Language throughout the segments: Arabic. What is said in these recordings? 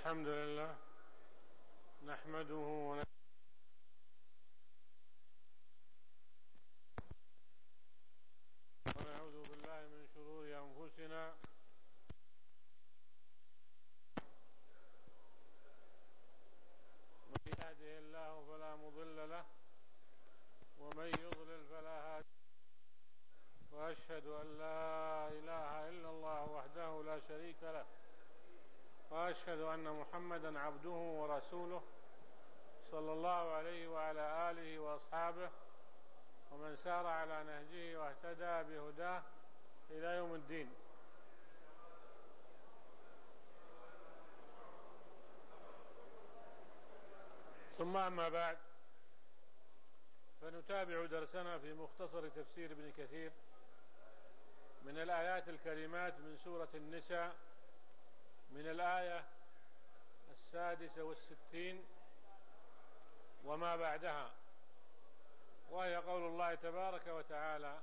الحمد لله نحمده ونعوذ بالله من شرور أنفسنا من يهده الله فلا مضل له ومن يضلل فلا هادي له وأشهد أن لا إله إلا الله وحده لا شريك له وأشهد أن محمدا عبده ورسوله صلى الله عليه وعلى آله وأصحابه ومن سار على نهجه واهتدى بهداه إلى يوم الدين. ثم أما بعد، فنتابع درسنا في مختصر تفسير ابن كثير من الآيات الكريمات من سورة النساء، من الآية 66 وما بعدها، وهي قول الله تبارك وتعالى: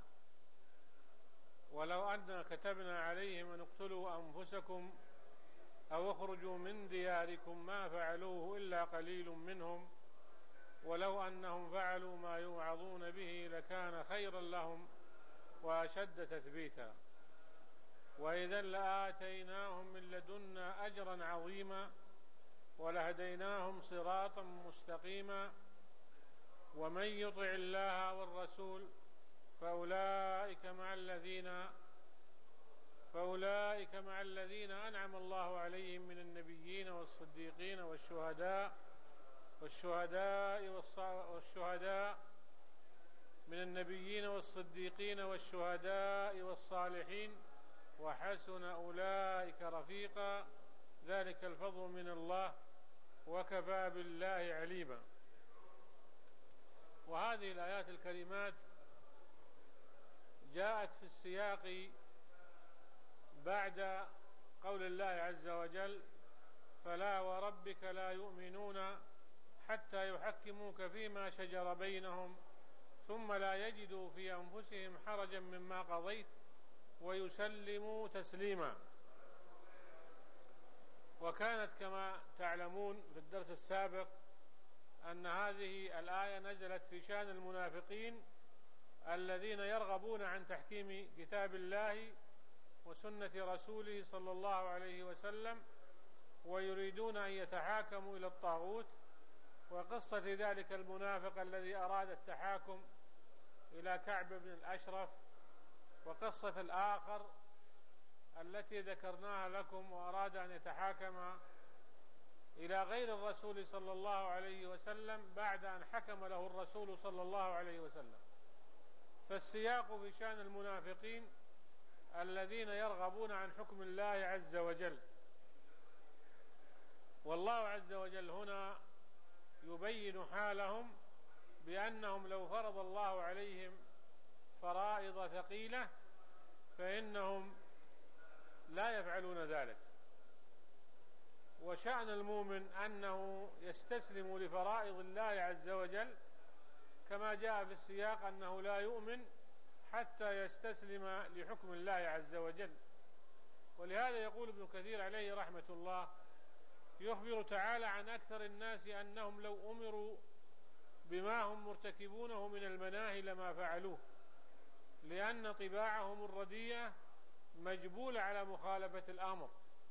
ولو أننا كتبنا عليهم أن اقتلوا أنفسكم أو اخرجوا من دياركم ما فعلوه إلا قليل منهم ولو أنهم فعلوا ما يوعظون به لكان خيرا لهم وأشد تثبيتا وإذا لآتيناهم من لدنا أجرا عظيما ولهديناهم صراطا مستقيما ومن يطع الله والرسول فأولئك مع الذين أنعم الله عليهم من النبيين والصديقين والشهداء والصالحين وحسن أولئك رفيقا ذلك الفضل من الله وكفى بالله عليما. وهذه الآيات الكريمات جاءت في السياق بعد قول الله عز وجل: فلا وربك لا يؤمنون حتى يحكموك فيما شجر بينهم ثم لا يجدوا في أنفسهم حرجا مما قضيت ويسلموا تسليما. وكانت كما تعلمون في الدرس السابق أن هذه الآية نزلت في شأن المنافقين الذين يرغبون عن تحكيم كتاب الله وسنة رسوله صلى الله عليه وسلم ويريدون أن يتحاكموا إلى الطاغوت. وقصة ذلك المنافق الذي أراد التحاكم إلى كعب بن الأشرف، وقصة الآخر التي ذكرناها لكم وأراد أن يتحاكم إلى غير الرسول صلى الله عليه وسلم بعد أن حكم له الرسول صلى الله عليه وسلم. فالسياق في شأن المنافقين الذين يرغبون عن حكم الله عز وجل، والله عز وجل هنا يبين حالهم بأنهم لو فرض الله عليهم فرائض ثقيلة فإنهم لا يفعلون ذلك. وشأن المؤمن أنه يستسلم لفرائض الله عز وجل، كما جاء في السياق أنه لا يؤمن حتى يستسلم لحكم الله عز وجل. ولهذا يقول ابن كثير عليه رحمة الله: يخبر تعالى عن أكثر الناس أنهم لو أمروا بما هم مرتكبونه من المناهي لما فعلوه، لأن طباعهم الرديئة مجبولة على مخالفة الأمر.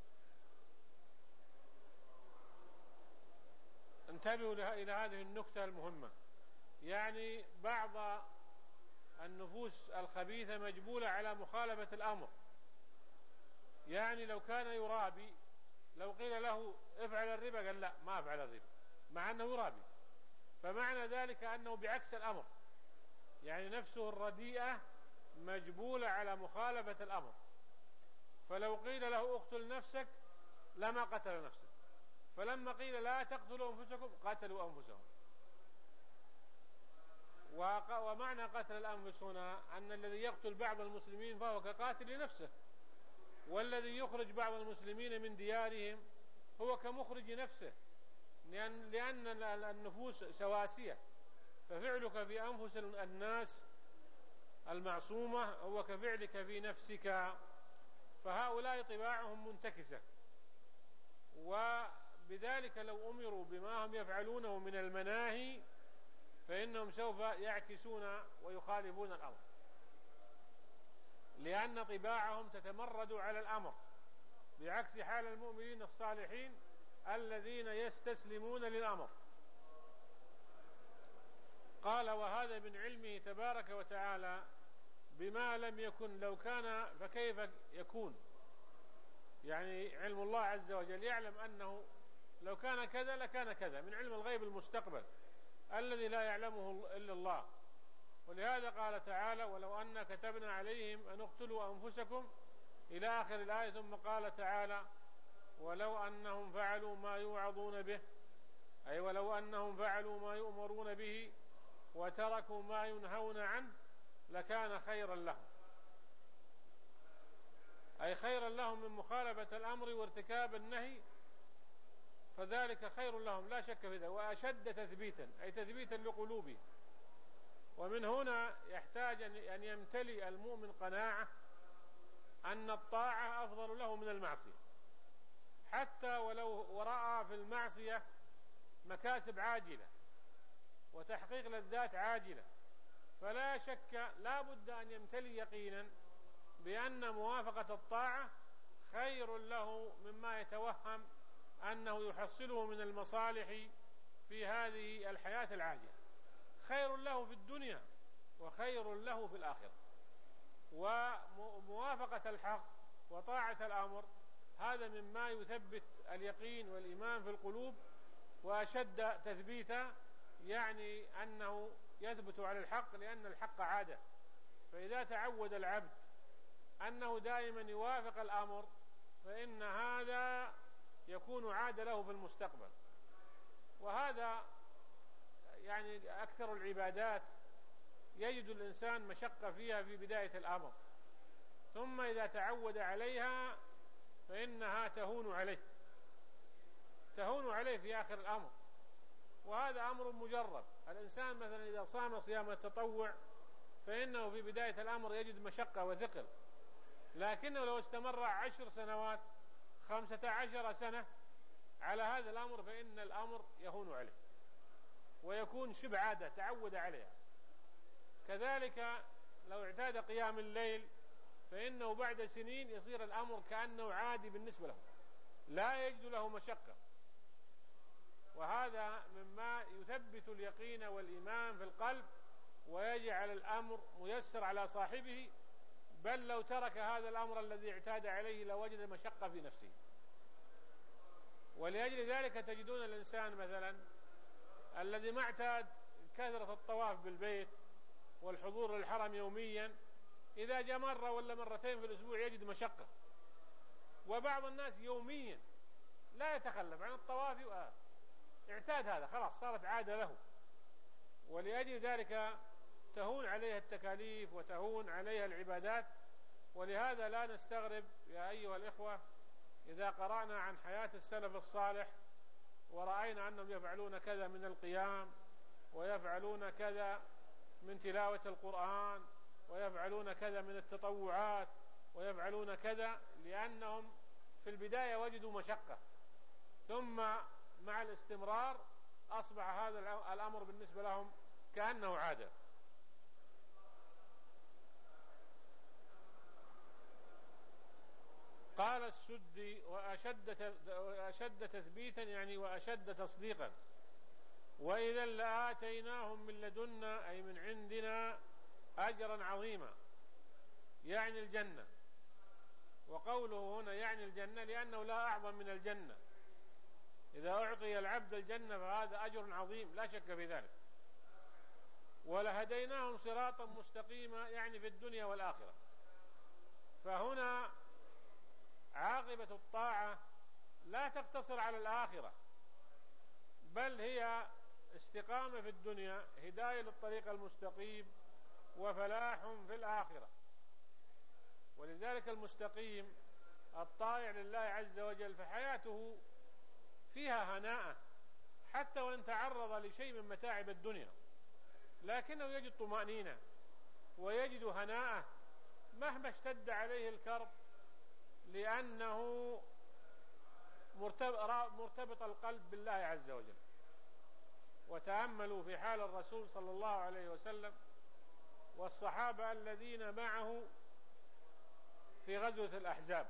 انتبهوا إلى هذه النكتة المهمة، يعني بعض النفوس الخبيثة مجبولة على مخالفة الأمر. يعني لو كان يرابي، لو قيل له افعل الربا قال لا ما افعل الربا مع أنه يرابي، فمعنى ذلك أنه بعكس الأمر، يعني نفسه الرديئة مجبولة على مخالفة الأمر. فلو قيل له اقتل نفسك لما قتل نفسه، فلما قيل لا تقتلوا أنفسكم قتلوا أنفسهم. ومعنى قتل الأنفس هنا أن الذي يقتل بعض المسلمين فهو كقاتل لنفسه، والذي يخرج بعض المسلمين من ديارهم هو كمخرج نفسه، لأن النفوس سواسية، ففعلك في أنفس الناس المعصومة هو كفعلك في نفسك. فهؤلاء طباعهم منتكسة، بذلك لو أمروا بما هم يفعلونه من المناهي فإنهم سوف يعكسون ويخالفون الأمر، لأن طباعهم تتمرد على الأمر، بعكس حال المؤمنين الصالحين الذين يستسلمون للأمر. قال: وهذا من علمه تبارك وتعالى بما لم يكن، لو كان فكيف يكون. يعني علم الله عز وجل يعلم أنه لو كان كذا لكان كذا، من علم الغيب المستقبل الذي لا يعلمه إلا الله. ولهذا قال تعالى: ولو أن كتبنا عليهم أن اقتلوا أنفسكم إلى آخر الآية. ثم قال تعالى: ولو أنهم فعلوا ما يوعظون به، أي ولو أنهم فعلوا ما يؤمرون به وتركوا ما ينهون عنه لكان خيرا لهم، أي خيرا لهم من مخالفة الأمر وارتكاب النهي، فذلك خير لهم لا شك في ذلك، وأشد تثبيتا، أي تثبيتا لقلوبهم. ومن هنا يحتاج أن يمتلئ المؤمن قناعة أن الطاعة أفضل له من المعصية، حتى ولو رأى في المعصية مكاسب عاجلة وتحقيق لذات عاجلة، فلا شك لا بد أن يمتلئ يقينا بأن موافقة الطاعة خير له مما يتوهم أنه يحصله من المصالح في هذه الحياة العاجلة، خير له في الدنيا وخير له في الآخرة. وموافقة الحق وطاعة الأمر هذا مما يثبت اليقين والإيمان في القلوب، وأشد تثبيتا، يعني أنه يثبت على الحق لأن الحق عادة. فإذا تعود العبد أنه دائما يوافق الأمر فإن هذا يكون عادة له في المستقبل. وهذا يعني أكثر العبادات يجد الإنسان مشقة فيها في بداية الأمر، ثم إذا تعود عليها فإنها تهون عليه في آخر الأمر. وهذا أمر مجرب. الإنسان مثلا إذا صام صيام التطوع فإنه في بداية الأمر يجد مشقة وثقل، لكنه لو استمر 10 سنوات 15 سنة على هذا الأمر فإن الأمر يهون عليه ويكون شبه عادة تعود عليها. كذلك لو اعتاد قيام الليل فإنه بعد سنين يصير الأمر كأنه عادي بالنسبة له، لا يجد له مشقة. وهذا مما يثبت اليقين والإيمان في القلب ويجعل الأمر ميسر على صاحبه، بل لو ترك هذا الأمر الذي اعتاد عليه لوجد مشقة في نفسه. ولأجل ذلك تجدون الإنسان مثلا الذي ما اعتاد كثرة الطواف بالبيت والحضور للحرم يوميا، إذا جاء مرة ولا مرتين في الأسبوع يجد مشقة. وبعض الناس يوميا لا يتخلف عن الطواف اعتاد هذا، خلاص صارت عادة له، ولأجل ذلك تهون عليها التكاليف وتهون عليها العبادات. ولهذا لا نستغرب يا أيها الإخوة إذا قرأنا عن حياة السلف الصالح ورأينا أنهم يفعلون كذا من القيام، ويفعلون كذا من تلاوة القرآن، ويفعلون كذا من التطوعات، ويفعلون كذا، لأنهم في البداية وجدوا مشقة، ثم مع الاستمرار أصبح هذا الأمر بالنسبة لهم كأنه عادة. قال السدي: وأشد تثبيتا، يعني وأشد تصديقا. وإذا لآتيناهم من لدنا، أي من عندنا، أجرا عظيما، يعني الجنة. وقوله هنا يعني الجنة لأنه لا أعظم من الجنة، إذا أعطي العبد الجنة فهذا أجر عظيم لا شك في ذلك. ولهديناهم صراطا مستقيما، يعني في الدنيا والآخرة. فهنا عاقبة الطاعة لا تقتصر على الآخرة، بل هي استقامة في الدنيا، هداية للطريق المستقيم، وفلاح في الآخرة. ولذلك المستقيم الطائع لله عز وجل فحياته فيها هناء، حتى وإن تعرض لشيء من متاعب الدنيا لكنه يجد طمأنينة ويجد هناء مهما اشتد عليه الكرب، لأنه مرتبط القلب بالله عز وجل. وتأملوا في حال الرسول صلى الله عليه وسلم والصحابة الذين معه في غزوة الأحزاب،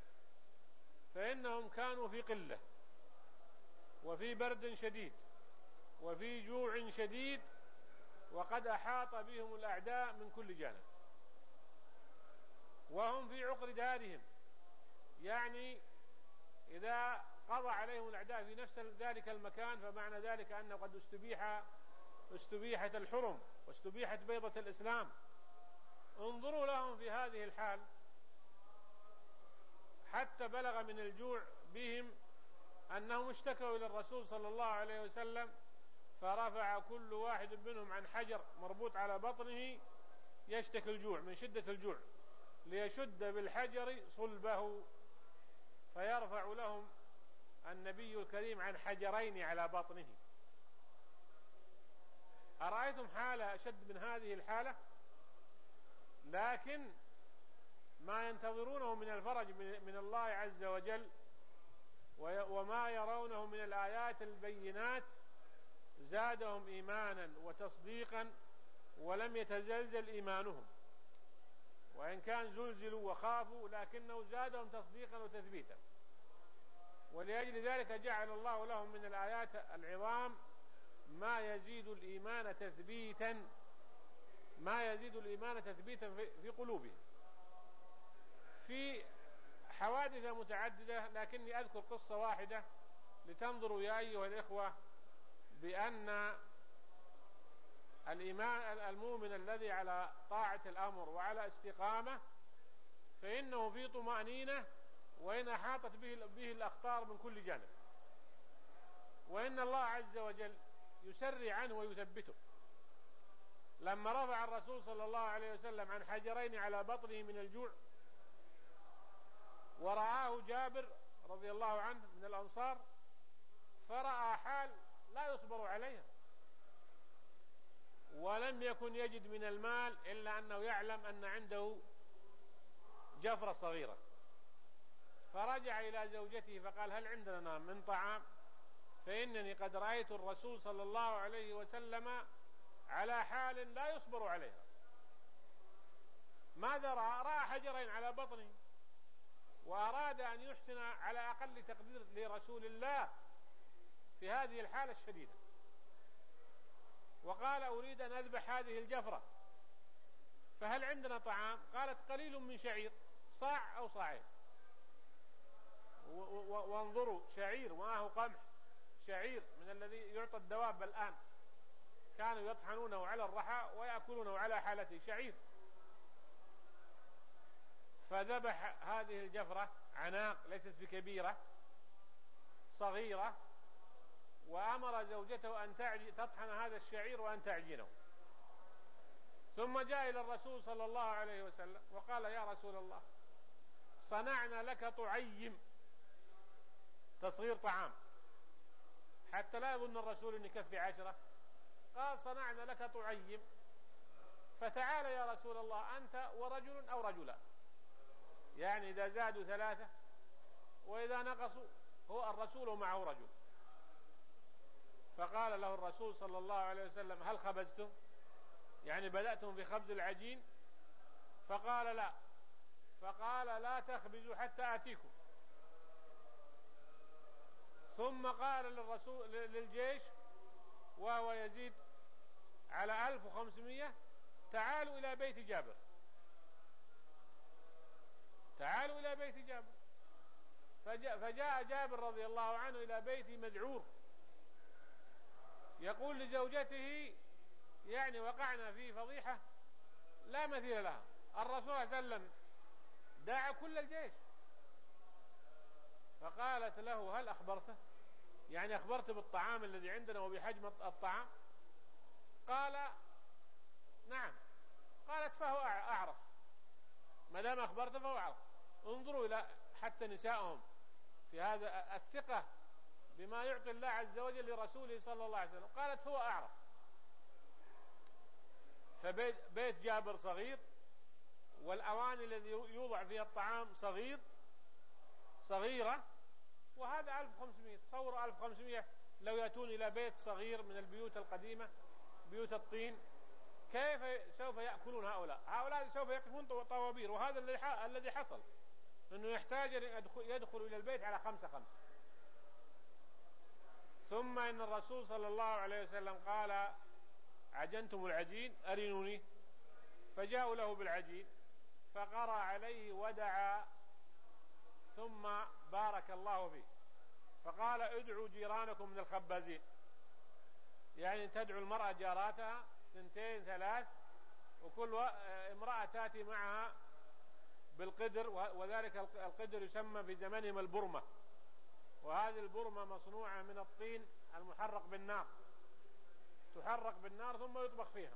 فإنهم كانوا في قلة وفي برد شديد وفي جوع شديد، وقد أحاط بهم الأعداء من كل جانب، وهم في عقر دارهم، يعني إذا قضى عليهم الأعداء في نفس ذلك المكان فمعنى ذلك أنه قد استبيحت الحرم واستبيحت بيضة الإسلام. انظروا لهم في هذه الحال، حتى بلغ من الجوع بهم أنهم اشتكوا إلى الرسول صلى الله عليه وسلم، فرفع كل واحد منهم عن حجر مربوط على بطنه يشتكي الجوع من شدة الجوع، ليشد بالحجر صلبه، فيرفع لهم النبي الكريم عن حجرين على بطنه. أرأيتم حالة أشد من هذه الحالة؟ لكن ما ينتظرونه من الفرج من الله عز وجل وما يرونه من الآيات البينات زادهم إيمانا وتصديقا، ولم يتزلزل إيمانهم، وإن كان زلزلوا وخافوا لكنه زادهم تصديقا وتثبيتا. ولأجل ذلك جعل الله لهم من الآيات العظام ما يزيد الإيمان تثبيتا في قلوبهم، في حوادث متعددة، لكني أذكر قصة واحدة لتنظروا يا أيها الإخوة بأن الإيمان المؤمن الذي على طاعة الأمر وعلى استقامة فإنه في طمأنينة، وإن أحاطت به الأخطار من كل جانب، وإن الله عز وجل يسري عنه ويثبته. لما رفع الرسول صلى الله عليه وسلم عن حجرين على بطنه من الجوع، ورآه جابر رضي الله عنه من الأنصار، فرأى حال لا يصبر عليها، ولم يكن يجد من المال إلا أنه يعلم أن عنده جفرة صغيرة، فرجع إلى زوجته فقال: هل عندنا من طعام؟ فإنني قد رأيت الرسول صلى الله عليه وسلم على حال لا يصبر عليها. ماذا رأى؟ رأى حجرين على بطنه، وأراد أن يحسن على أقل تقدير لرسول الله في هذه الحالة الشديدة، وقال: أريد أن أذبح هذه الجفرة، فهل عندنا طعام؟ قالت: قليل من شعير، صاع أو صاعين. وانظروا، شعير معه قمح، شعير من الذي يعطى الدواب الآن، كانوا يطحنونه على الرحى ويأكلونه على حالته، شعير. فذبح هذه الجفرة، عناق ليست بكبيرة، صغيرة، وأمر زوجته أن تطحن هذا الشعير وأن تعجنه. ثم جاء إلى الرسول صلى الله عليه وسلم وقال: يا رسول الله، صنعنا لك طعيم، تصغير طعام، حتى لا يظن الرسول أن يكفي 10. قال: صنعنا لك طعيم، فتعال يا رسول الله أنت ورجل أو رجلان، يعني إذا زادوا 3 وإذا نقصوا هو الرسول ومعه رجل. فقال له الرسول صلى الله عليه وسلم: هل خبزتم؟ يعني بدأتم في خبز العجين؟ فقال: لا. فقال: لا تخبزوا حتى آتيكم. ثم قال للجيش وهو يزيد على 1500: تعالوا إلى بيت جابر، تعالوا إلى بيت جابر. فجاء جابر رضي الله عنه إلى بيته مذعور، يقول لزوجته: يعني وقعنا في فضيحة لا مثيل لها، الرسول صلى الله عليه وسلم دعا كل الجيش. فقالت له: هل أخبرته؟ يعني أخبرت بالطعام الذي عندنا وبحجم الطعام؟ قال: نعم. قالت: فهو أعرف، ما دام أخبرته فهو أعرف. انظروا إلى حتى نسائهم في هذا الثقة بما يعطي الله عز وجل لرسوله صلى الله عليه وسلم. قالت: هو أعرف. فبيت جابر صغير، والأواني الذي يوضع فيها الطعام صغيرة، وهذا 1500. تصوروا 1500 لو يأتون إلى بيت صغير من البيوت القديمة، بيوت الطين، كيف سوف يأكلون هؤلاء سوف يقفون طوابير. وهذا الذي حصل، أنه يحتاج أن يدخل إلى البيت على 5. ثم إن الرسول صلى الله عليه وسلم قال: عجنتم العجين أرنوني. فجاءوا له بالعجين فقرأ عليه ودعا، ثم بارك الله فيه. فقال: ادعوا جيرانكم من الخبازين، يعني تدعو المرأة جاراتها 2 3، وكل امرأة تأتي معها بالقدر، وذلك القدر يسمى في زمنهم البرمة، وهذه البرمة مصنوعة من الطين المحرق بالنار، تحرق بالنار ثم يطبخ فيها.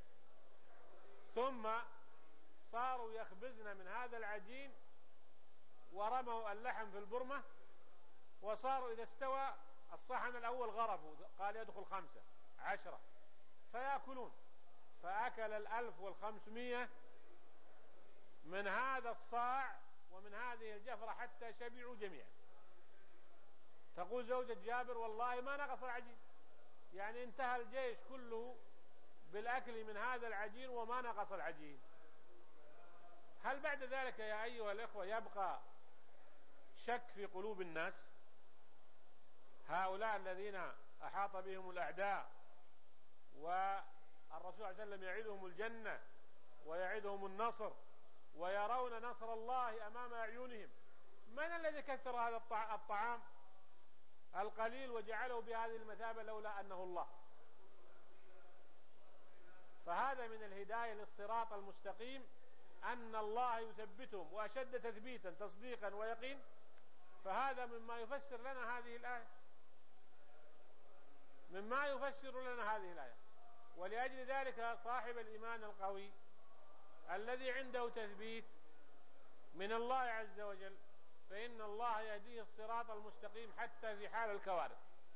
ثم صاروا يخبزن من هذا العجين، ورموا اللحم في البرمة، وصاروا إذا استوى الصحن الأول غرفوا، قال يدخل 5 10 فيأكلون. فأكل 1500 من هذا الصاع ومن هذه الجفرة حتى شبعوا جميعا. تقول زوجة جابر: والله ما نقص العجين، يعني انتهى الجيش كله بالأكل من هذا العجين وما نقص العجين. هل بعد ذلك يا أيها الإخوة يبقى شك في قلوب الناس؟ هؤلاء الذين أحاط بهم الأعداء، والرسول صلى الله عليه وسلم يعدهم الجنة ويعدهم النصر، ويرون نصر الله أمام أعينهم، من الذي كثر هذا الطعام القليل وجعله بهذه المثابة لولا أنه الله؟ فهذا من الهداية للصراط المستقيم، أن الله يثبتهم وأشد تثبيتا تصديقا ويقين. فهذا مما يفسر لنا هذه الآية، مما يفسر لنا هذه الآية. ولأجل ذلك صاحب الإيمان القوي الذي عنده تثبيت من الله عز وجل، فإن الله يهديه الصراط المستقيم حتى في حال الكوارث،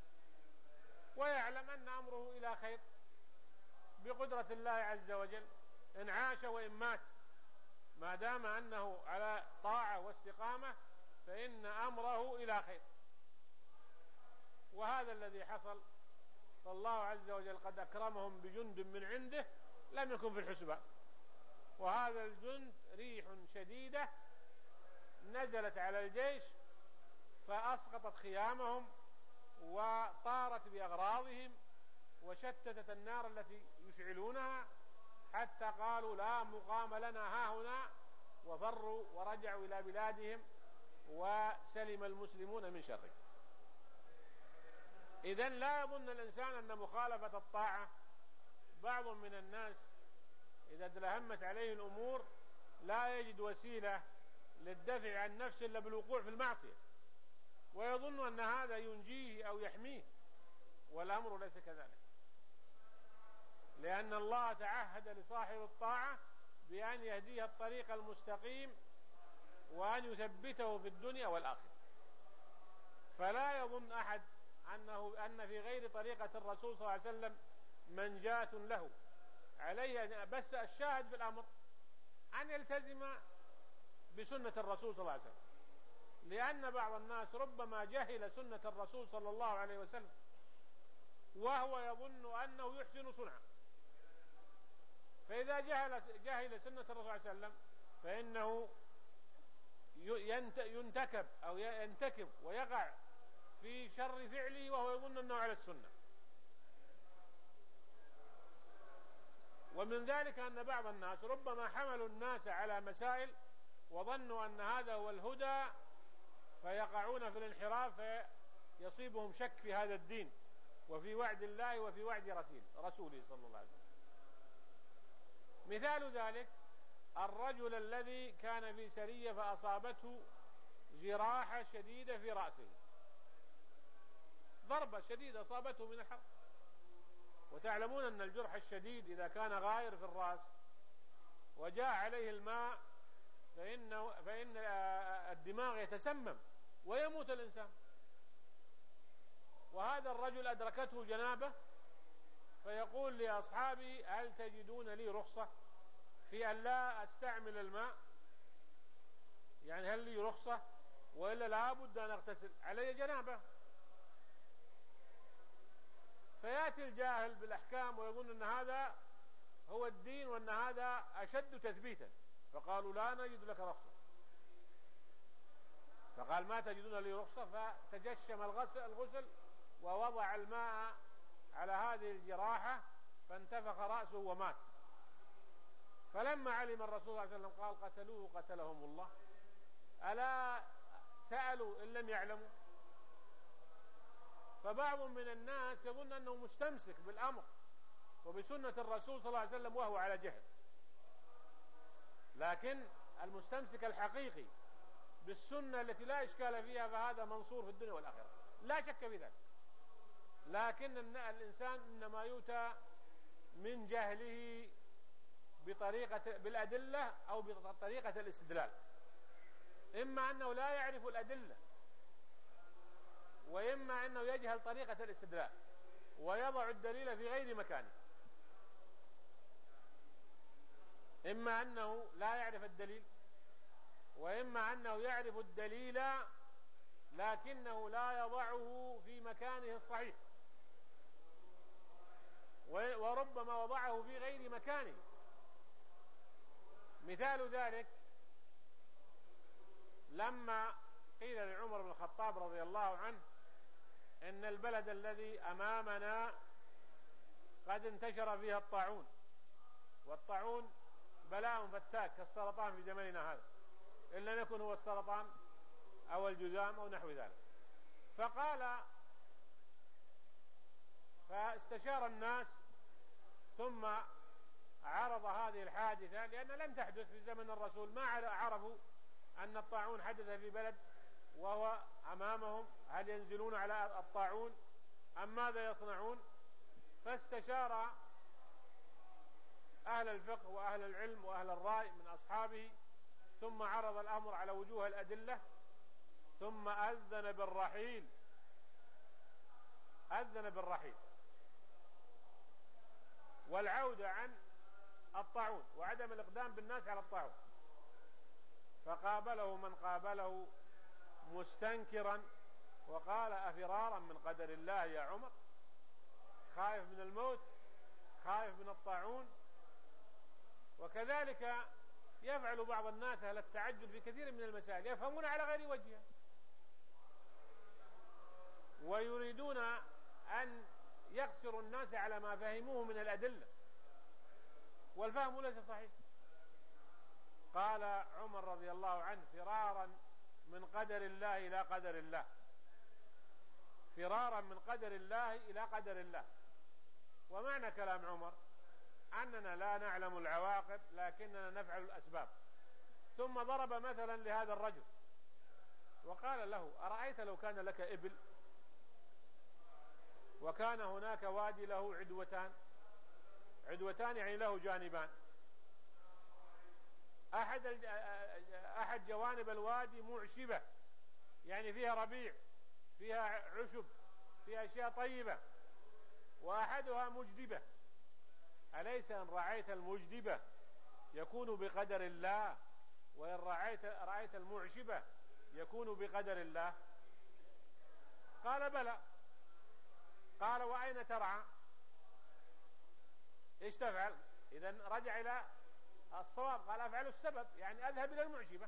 ويعلم أن أمره إلى خير بقدرة الله عز وجل، إن عاش وإن مات، ما دام أنه على طاعة واستقامة فإن أمره إلى خير. وهذا الذي حصل، فالله عز وجل قد أكرمهم بجند من عنده لم يكن في الحسبان. وهذا الجند ريح شديدة نزلت على الجيش فأسقطت خيامهم وطارت بأغراضهم وشتتت النار التي يشعلونها، حتى قالوا: لا مقام لنا هاهنا، وفروا ورجعوا إلى بلادهم، وسلم المسلمون من شره. إذن لا يظن الإنسان أن مخالفة الطاعة، بعض من الناس إذا تلهمت عليه الأمور لا يجد وسيلة للدفع عن نفسه إلا بالوقوع في المعصية، ويظن أن هذا ينجيه أو يحميه، والأمر ليس كذلك، لأن الله تعهد لصاحب الطاعة بأن يهديه الطريق المستقيم وأن يثبته في الدنيا والآخرة. فلا يظن أحد أن في غير طريقة الرسول صلى الله عليه وسلم منجاة له، عليه بس الشاهد في الأمر أن يلتزم بسنة الرسول صلى الله عليه وسلم، لأن بعض الناس ربما جهل سنة الرسول صلى الله عليه وسلم وهو يظن أنه يحسن صنعا، فإذا جهل سنة الرسول صلى الله عليه وسلم فإنه ينتكب أو ينتكب ويقع في شر فعله وهو يظن أنه على السنة. ومن ذلك أن بعض الناس ربما حملوا الناس على مسائل وظنوا أن هذا هو الهدى، فيقعون في الانحراف، فيصيبهم شك في هذا الدين وفي وعد الله وفي وعد رسوله صلى الله عليه وسلم. مثال ذلك الرجل الذي كان في سرية فأصابته جراحة شديدة في رأسه، ضربة شديدة أصابته من الحرب، وتعلمون أن الجرح الشديد إذا كان غائر في الرأس وجاء عليه الماء فإن الدماغ يتسمم ويموت الإنسان. وهذا الرجل أدركته جنابه، فيقول لأصحابه: هل تجدون لي رخصة في أن لا أستعمل الماء؟ يعني هل لي رخصة وإلا لابد أن أغتسل، علي جنابة. فيأتي الجاهل بالأحكام ويقول أن هذا هو الدين وأن هذا أشد تثبيتا، فقالوا لا نجد لك رخصة، فقال ما تجدون لي رخصة، فتجشم الغسل ووضع الماء على هذه الجراحة فانتفخ رأسه ومات. فلما علم الرسول صلى الله عليه وسلم قال قتلوه قتلهم الله. ألا سألوا إن لم يعلموا؟ فبعض من الناس يظن أنه مستمسك بالأمر وبسنة الرسول صلى الله عليه وسلم وهو على جهل، لكن المستمسك الحقيقي بالسنة التي لا إشكال فيها فهذا منصور في الدنيا والآخرة، لا شك في ذلك. لكن الإنسان إنما يؤتى من جهله بالأدلة أو بطريقة الاستدلال، إما أنه لا يعرف الأدلة، وإما أنه يجهل طريقة الاستدلال ويضع الدليل في غير مكانه. إما أنه لا يعرف الدليل، وإما أنه يعرف الدليل لكنه لا يضعه في مكانه الصحيح، وربما وضعه في غير مكانه. مثال ذلك لما قيل لعمر بن الخطاب رضي الله عنه إن البلد الذي أمامنا قد انتشر فيها الطاعون، والطاعون بلاء فتاك كالسرطان في زمننا هذا، إن لم يكن هو السرطان أو الجذام أو نحو ذلك. فاستشار الناس ثم عرض هذه الحادثة، لأن لم تحدث في زمن الرسول، ما عرفوا أن الطاعون حدث في بلد وهو أمامهم، هل ينزلون على الطاعون أم ماذا يصنعون؟ فاستشار أهل الفقه وأهل العلم وأهل الرأي من أصحابه، ثم عرض الأمر على وجوه الأدلة، ثم أذن بالرحيل والعودة عن الطاعون وعدم الإقدام بالناس على الطاعون. فقابله من قابله مستنكرا وقال أفرارا من قدر الله يا عمر؟ خائف من الموت، خائف من الطاعون. وكذلك يفعل بعض الناس أهل التعجل في كثير من المسائل، يفهمون على غير وجهها ويريدون أن يقصروا الناس على ما فهموه من الأدلة، والفهم ليس صحيح. قال عمر رضي الله عنه فرارا من قدر الله إلى قدر الله، فرارا من قدر الله إلى قدر الله. ومعنى كلام عمر أننا لا نعلم العواقب لكننا نفعل الأسباب. ثم ضرب مثلا لهذا الرجل وقال له أرأيت لو كان لك إبل وكان هناك وادي له عدوتان يعني له جانبان، أحد جوانب الوادي معشبة يعني فيها ربيع، فيها عشب، فيها أشياء طيبة، وأحدها مجدبة، أليس إن رعيت المجدبة يكون بقدر الله، وإن رأيت المعشبة يكون بقدر الله؟ قال بلى. قال وأين ترعى؟ إيش تفعل؟ إذن رجع إلى الصواب، قال أفعل السبب يعني أذهب إلى المعشبة.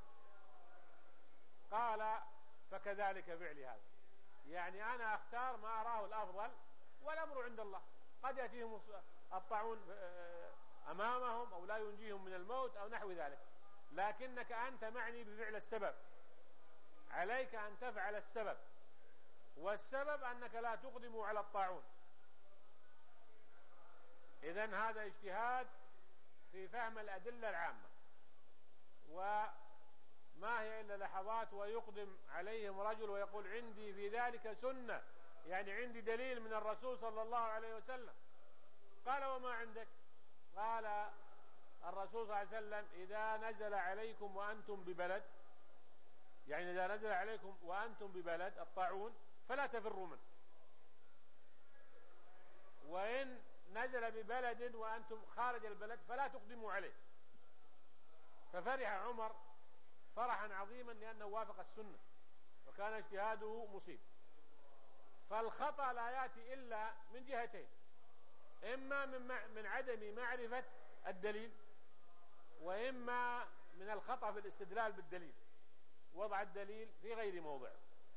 قال فكذلك فعلي هذا، يعني أنا أختار ما أراه الأفضل والأمر عند الله، قد يأتيهم الطاعون أمامهم أو لا ينجيهم من الموت أو نحو ذلك، لكنك أنت معني بفعل السبب، عليك أن تفعل السبب، والسبب أنك لا تقدم على الطاعون. إذن هذا اجتهاد في فهم الأدلة العامة، وما هي إلا لحظات ويقدم عليهم رجل ويقول عندي في ذلك سنة، يعني عندي دليل من الرسول صلى الله عليه وسلم. قال وما عندك؟ قال الرسول صلى الله عليه وسلم إذا نزل عليكم وأنتم ببلد، يعني إذا نزل عليكم وأنتم ببلد الطاعون فلا تفروا منه، وإن نزل ببلد وأنتم خارج البلد فلا تقدموا عليه. ففرح عمر فرحا عظيما لأنه وافق السنة، وكان اجتهاده مصيب. فالخطأ لا يأتي إلا من جهتين: إما من عدم معرفة الدليل، وإما من الخطأ في الاستدلال بالدليل، وضع الدليل في غير موضعه.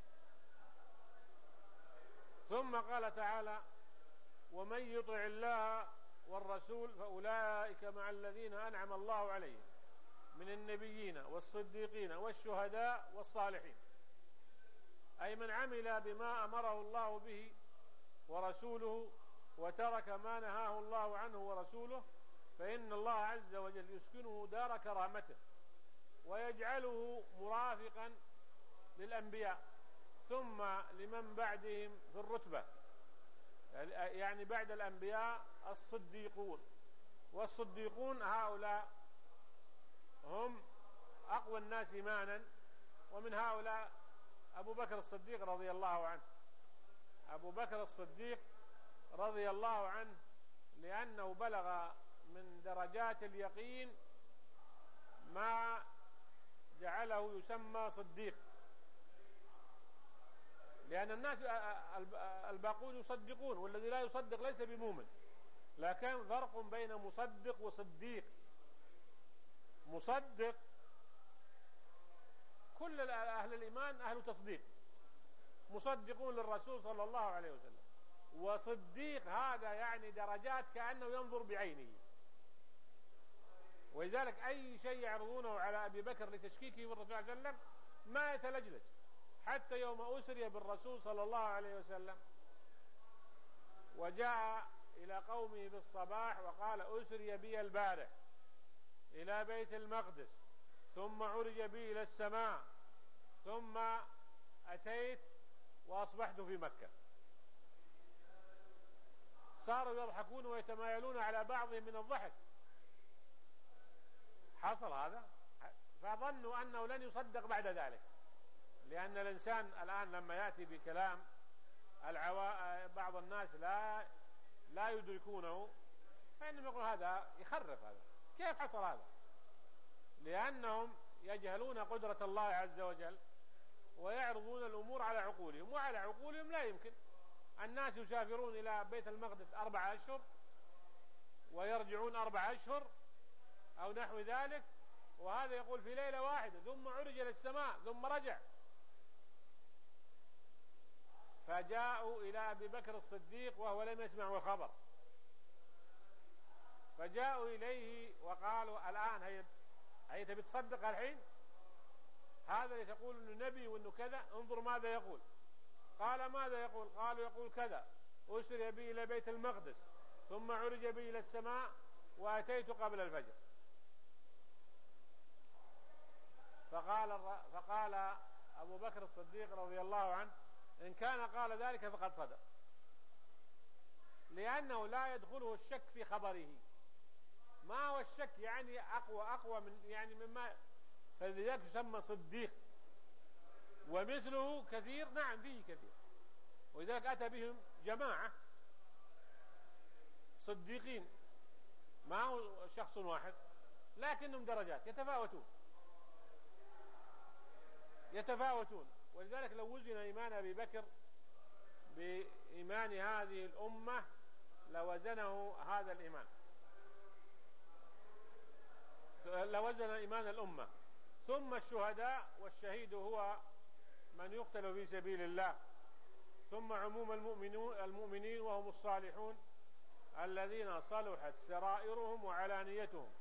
ثم قال تعالى: ومن يطع الله والرسول فأولئك مع الذين أنعم الله عليهم من النبيين والصديقين والشهداء والصالحين. أي من عمل بما أمره الله به ورسوله وترك ما نهاه الله عنه ورسوله، فإن الله عز وجل يسكنه دار كرامته ويجعله مرافقا للأنبياء ثم لمن بعدهم في الرتبة، يعني بعد الأنبياء الصديقون، والصديقون هؤلاء هم أقوى الناس إيمانا، ومن هؤلاء أبو بكر الصديق رضي الله عنه. أبو بكر الصديق رضي الله عنه لأنه بلغ من درجات اليقين ما جعله يسمى صديق، لأن الناس الباقون يصدقون، والذي لا يصدق ليس بمؤمن. لكن فرق بين مصدق وصديق. مصدق كل أهل الإيمان أهل تصديق، مصدقون للرسول صلى الله عليه وسلم. وصديق هذا يعني درجات كأنه ينظر بعينه، ولذلك أي شيء يعرضونه على أبي بكر لتشكيكه في الرسول صلى الله عليه وسلم ما يتلجلج. حتى يوم أسري بالرسول صلى الله عليه وسلم وجاء إلى قومه بالصباح وقال: أسري بي البارح إلى بيت المقدس، ثم عرج بي إلى السماء، ثم أتيت وأصبحت في مكة. صاروا يضحكون ويتمايلون على بعضهم من الضحك. حصل هذا، فظنوا أنه لن يصدق بعد ذلك، لأن الإنسان الآن لما يأتي بكلام بعض الناس لا يدركونه، فإنهم يقول هذا يخرف. هذا كيف حصل هذا؟ لأنهم يجهلون قدرة الله عز وجل ويعرضون الأمور على عقولهم، وعلى عقولهم لا يمكن. الناس يسافرون إلى بيت المقدس 4 أشهر ويرجعون 4 أشهر أو نحو ذلك، وهذا يقول في ليلة واحدة ثم عرج إلى السماء ثم رجع. فجاءوا إلى أبي بكر الصديق وهو لم يسمع الخبر، فجاءوا إليه وقالوا: الآن هي تبي تصدق الحين؟ هذا اللي تقول إنه نبي وإنه كذا، انظر ماذا يقول. قال: ماذا يقول؟ قالوا: يقول كذا: أسري بي إلى بيت المقدس، ثم عرج بي إلى السماء، وأتيت قبل الفجر. فقال أبو بكر الصديق رضي الله عنه: إن كان قال ذلك فقد صدق، لأنه لا يدخله الشك في خبره. ما هو الشك؟ يعني أقوى من يعني مما، فلذلك يسمى صديق. ومثله كثير، نعم فيه كثير، ولذلك أتى بهم جماعة صديقين، ما هو شخص واحد، لكنهم درجات يتفاوتون. ولذلك لو وزن إيمان أبي بكر بإيمان هذه الأمة لوزنه هذا الإيمان، لوزن إيمان الأمة. ثم الشهداء، والشهيد هو من يقتل في سبيل الله. ثم عموم المؤمنين وهم الصالحون الذين صلحت سرائرهم وعلانيتهم.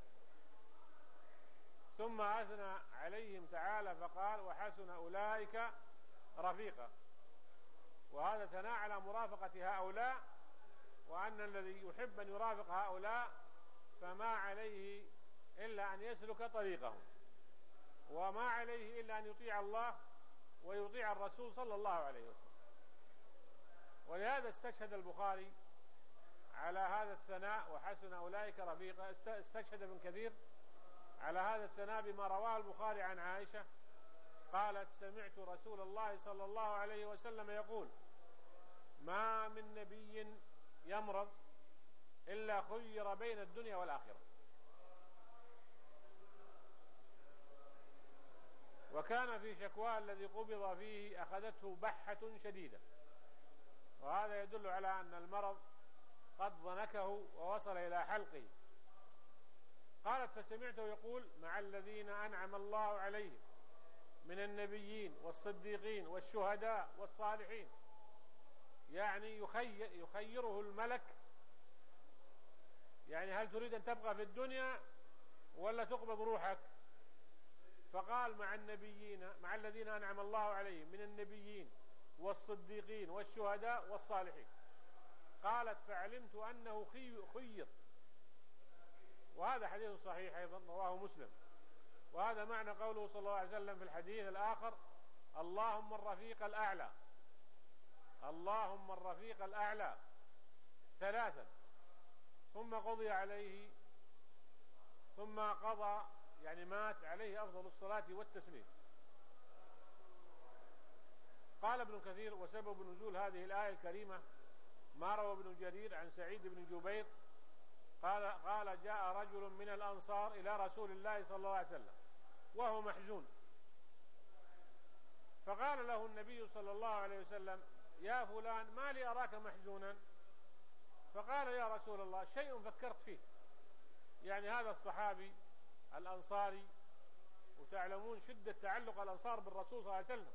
ثم أثنى عليهم تعالى فقال: وحسن أولئك رفيقا. وهذا ثناء على مرافقة هؤلاء، وأن الذي يحب أن يرافق هؤلاء فما عليه إلا أن يسلك طريقهم، وما عليه إلا أن يطيع الله ويطيع الرسول صلى الله عليه وسلم. ولهذا استشهد البخاري على هذا الثناء: وحسن أولئك رفيقا، استشهد ابن كثير على هذا الثناء بما رواه البخاري عن عائشة قالت: سمعت رسول الله صلى الله عليه وسلم يقول: ما من نبي يمرض إلا خير بين الدنيا والآخرة. وكان في شكواه الذي قبض فيه أخذته بحة شديدة، وهذا يدل على أن المرض قد ضنكه ووصل إلى حلقه. قالت فسمعته يقول مع الذين أنعم الله عليهم من النبيين والصديقين والشهداء والصالحين، يعني يخيره الملك، يعني هل تريد أن تبقى في الدنيا ولا تقبض روحك؟ فقال مع النبيين، مع الذين أنعم الله عليهم من النبيين والصديقين والشهداء والصالحين. قالت فعلمت أنه خير. وهذا حديث صحيح أيضا رواه مسلم. وهذا معنى قوله صلى الله عليه وسلم في الحديث الآخر اللهم الرفيق الأعلى، اللهم الرفيق الأعلى ثلاثا، ثم قضي عليه، ثم قضى يعني مات عليه أفضل الصلاة والتسليم. قال ابن كثير وسبب نزول هذه الآية الكريمة ما روى ابن جرير عن سعيد بن جبير قال جاء رجل من الأنصار إلى رسول الله صلى الله عليه وسلم وهو محزون، فقال له النبي صلى الله عليه وسلم يا فلان ما لي أراك محزونا؟ فقال يا رسول الله شيء فكرت فيه. يعني هذا الصحابي الأنصاري، وتعلمون شدة تعلق الأنصار بالرسول صلى الله عليه وسلم،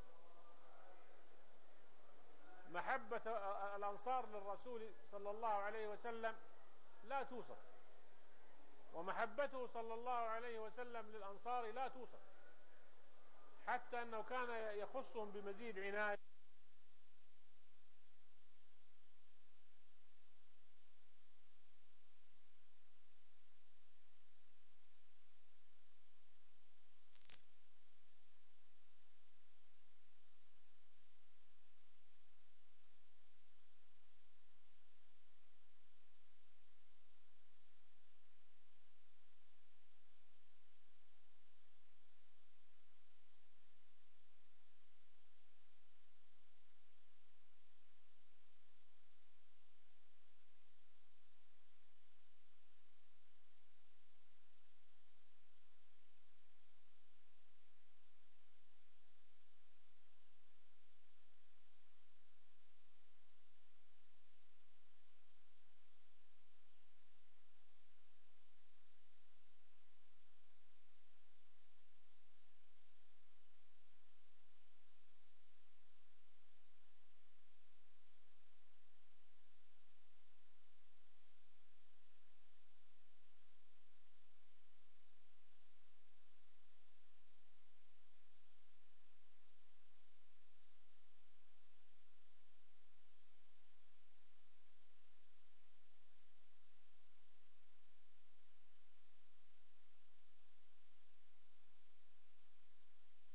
محبة الأنصار للرسول صلى الله عليه وسلم لا توصف، ومحبته صلى الله عليه وسلم للأنصار لا توصف، حتى أنه كان يخصهم بمزيد عناية